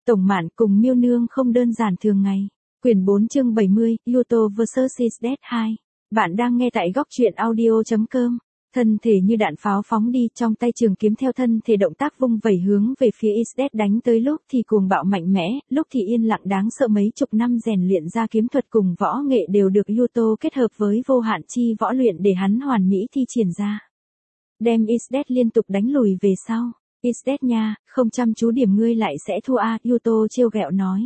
Tổng Mạn cùng Miêu Nương không đơn giản thường ngày. Quyển 4 chương 70, Yuto vs Isdet 2. Bạn đang nghe tại góc truyện audio.com. Thân thể như đạn pháo phóng đi, trong tay trường kiếm theo thân thể động tác vung vẩy hướng về phía Isdet đánh tới, lúc thì cuồng bạo mạnh mẽ, lúc thì yên lặng đáng sợ. Mấy chục năm rèn luyện ra kiếm thuật cùng võ nghệ đều được Yuto kết hợp với vô hạn chi võ luyện để hắn hoàn mỹ thi triển ra. Đem Isdet liên tục đánh lùi về sau. Isdet nha, không chăm chú điểm ngươi lại sẽ thua à, Yuto trêu ghẹo nói.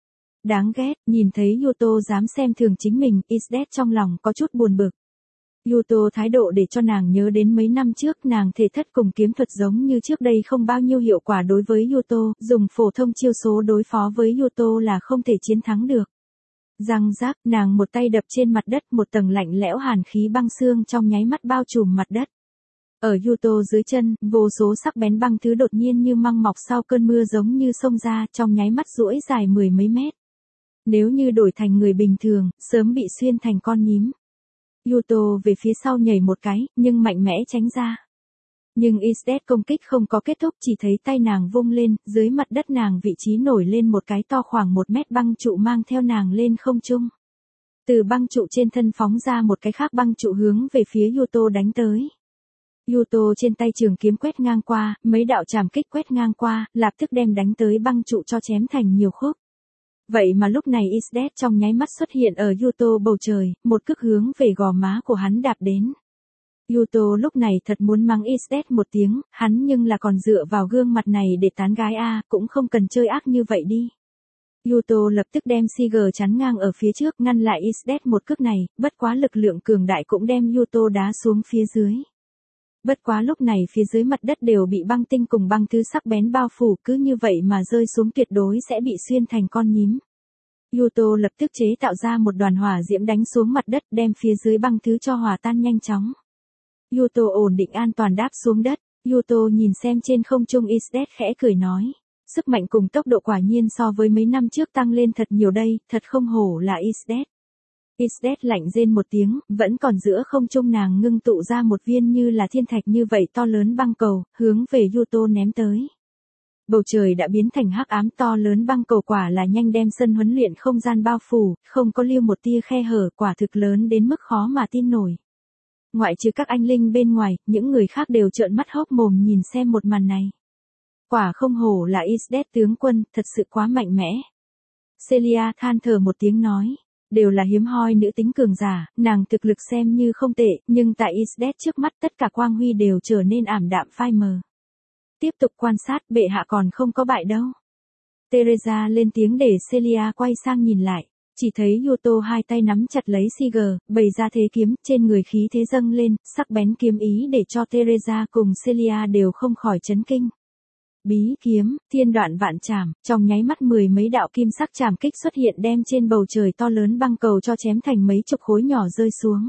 Đáng ghét, nhìn thấy Yuto dám xem thường chính mình, Isdet trong lòng có chút buồn bực. Yuto thái độ để cho nàng nhớ đến mấy năm trước nàng thể thất cùng kiếm thuật giống như trước đây không bao nhiêu hiệu quả đối với Yuto, dùng phổ thông chiêu số đối phó với Yuto là không thể chiến thắng được. Răng rác, nàng một tay đập trên mặt đất, một tầng lạnh lẽo hàn khí băng xương trong nháy mắt bao trùm mặt đất. Ở Yuto dưới chân, vô số sắc bén băng thứ đột nhiên như măng mọc sau cơn mưa giống như xông ra, trong nháy mắt duỗi dài mười mấy mét. Nếu như đổi thành người bình thường, sớm bị xuyên thành con nhím. Yuto về phía sau nhảy một cái, nhưng mạnh mẽ tránh ra. Nhưng Isdet công kích không có kết thúc, chỉ thấy tay nàng vung lên, dưới mặt đất nàng vị trí nổi lên một cái to khoảng 1 mét băng trụ mang theo nàng lên không trung. Từ băng trụ trên thân phóng ra một cái khác băng trụ hướng về phía Yuto đánh tới. Yuto trên tay trường kiếm quét ngang qua, mấy đạo trảm kích quét ngang qua, lập tức đem đánh tới băng trụ cho chém thành nhiều khúc. Vậy mà lúc này Isdet trong nháy mắt xuất hiện ở Yuto bầu trời, một cước hướng về gò má của hắn đạp đến. Yuto lúc này thật muốn mắng Isdet một tiếng, hắn nhưng là còn dựa vào gương mặt này để tán gái a, cũng không cần chơi ác như vậy đi. Yuto lập tức đem Siger chắn ngang ở phía trước ngăn lại Isdet một cước này, bất quá lực lượng cường đại cũng đem Yuto đá xuống phía dưới. Bất quá lúc này phía dưới mặt đất đều bị băng tinh cùng băng thứ sắc bén bao phủ, cứ như vậy mà rơi xuống tuyệt đối sẽ bị xuyên thành con nhím. Yuto lập tức chế tạo ra một đoàn hỏa diễm đánh xuống mặt đất, đem phía dưới băng thứ cho hòa tan nhanh chóng. Yuto ổn định an toàn đáp xuống đất. Yuto nhìn xem trên không trung Isdet khẽ cười nói. Sức mạnh cùng tốc độ quả nhiên so với mấy năm trước tăng lên thật nhiều đây, thật không hổ là Isdet. Isdet lạnh rên một tiếng, vẫn còn giữa không trung nàng ngưng tụ ra một viên như là thiên thạch như vậy to lớn băng cầu, hướng về Yuto ném tới. Bầu trời đã biến thành hắc ám, to lớn băng cầu quả là nhanh đem sân huấn luyện không gian bao phủ, không có lưu một tia khe hở, quả thực lớn đến mức khó mà tin nổi. Ngoại trừ các anh linh bên ngoài, những người khác đều trợn mắt hốc mồm nhìn xem một màn này. Quả không hổ là Isdet tướng quân, thật sự quá mạnh mẽ. Celia than thở một tiếng nói. Đều là hiếm hoi nữ tính cường giả, nàng thực lực xem như không tệ, nhưng tại Isdet trước mắt tất cả quang huy đều trở nên ảm đạm phai mờ. Tiếp tục quan sát, bệ hạ còn không có bại đâu. Teresa lên tiếng để Celia quay sang nhìn lại, chỉ thấy Yuto hai tay nắm chặt lấy Siger, bày ra thế kiếm, trên người khí thế dâng lên, sắc bén kiếm ý để cho Teresa cùng Celia đều không khỏi chấn kinh. Bí kiếm, thiên đoạn vạn trảm, trong nháy mắt mười mấy đạo kim sắc trảm kích xuất hiện đem trên bầu trời to lớn băng cầu cho chém thành mấy chục khối nhỏ rơi xuống.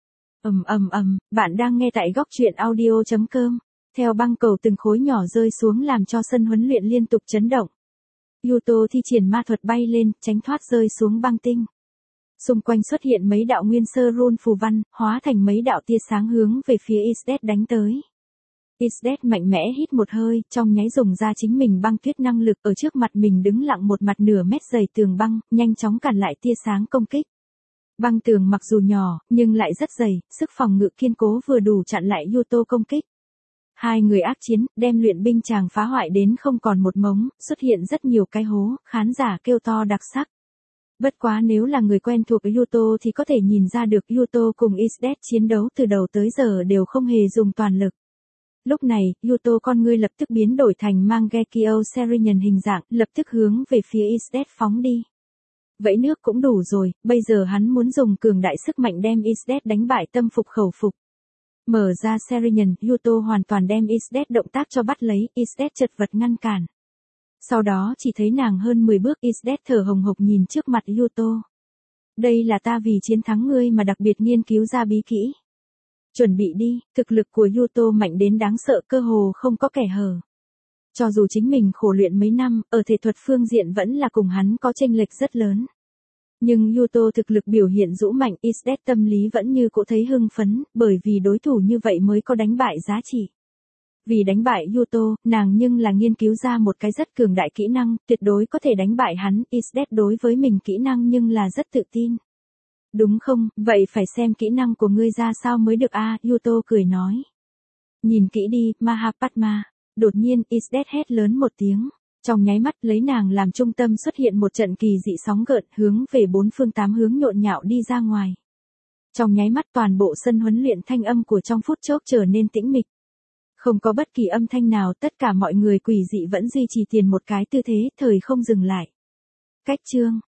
Bạn đang nghe tại góc truyện audio.com. Theo băng cầu từng khối nhỏ rơi xuống làm cho sân huấn luyện liên tục chấn động. Yuto thi triển ma thuật bay lên, tránh thoát rơi xuống băng tinh. Xung quanh xuất hiện mấy đạo nguyên sơ rune phù văn, hóa thành mấy đạo tia sáng hướng về phía Isdet đánh tới. Isdet mạnh mẽ hít một hơi, trong nháy dùng ra chính mình băng tuyết năng lực, ở trước mặt mình đứng lặng một mặt nửa mét dày tường băng, nhanh chóng cản lại tia sáng công kích. Băng tường mặc dù nhỏ, nhưng lại rất dày, sức phòng ngự kiên cố vừa đủ chặn lại Yuto công kích. Hai người ác chiến, đem luyện binh chàng phá hoại đến không còn một mống, xuất hiện rất nhiều cái hố, khán giả kêu to đặc sắc. Bất quá nếu là người quen thuộc với Yuto thì có thể nhìn ra được Yuto cùng Isdet chiến đấu từ đầu tới giờ đều không hề dùng toàn lực. Lúc này, Yuto con ngươi lập tức biến đổi thành Mangekyo Serenian hình dạng, lập tức hướng về phía Isdet phóng đi. Vẫy nước cũng đủ rồi, bây giờ hắn muốn dùng cường đại sức mạnh đem Isdet đánh bại tâm phục khẩu phục. Mở ra Serenian, Yuto hoàn toàn đem Isdet động tác cho bắt lấy, Isdet chật vật ngăn cản. Sau đó chỉ thấy nàng hơn 10 bước, Isdet thở hồng hộc nhìn trước mặt Yuto. Đây là ta vì chiến thắng ngươi mà đặc biệt nghiên cứu ra bí kỹ. Chuẩn bị đi, thực lực của Yuto mạnh đến đáng sợ, cơ hồ không có kẻ hở. Cho dù chính mình khổ luyện mấy năm, ở thể thuật phương diện vẫn là cùng hắn có chênh lệch rất lớn. Nhưng Yuto thực lực biểu hiện dũng mạnh, Isdet tâm lý vẫn như cũ thấy hưng phấn, bởi vì đối thủ như vậy mới có đánh bại giá trị. Vì đánh bại Yuto, nàng nhưng là nghiên cứu ra một cái rất cường đại kỹ năng, tuyệt đối có thể đánh bại hắn. Isdet đối với mình kỹ năng nhưng là rất tự tin. Đúng không, vậy phải xem kỹ năng của ngươi ra sao mới được a. Yuto cười nói. Nhìn kỹ đi, Mahapadma. Đột nhiên Isdet hét lớn một tiếng. Trong nháy mắt lấy nàng làm trung tâm xuất hiện một trận kỳ dị sóng gợn hướng về bốn phương tám hướng nhộn nhạo đi ra ngoài. Trong nháy mắt toàn bộ sân huấn luyện thanh âm của trong phút chốc trở nên tĩnh mịch. Không có bất kỳ âm thanh nào, tất cả mọi người quỷ dị vẫn duy trì tiền một cái tư thế, thời không dừng lại. Cách chương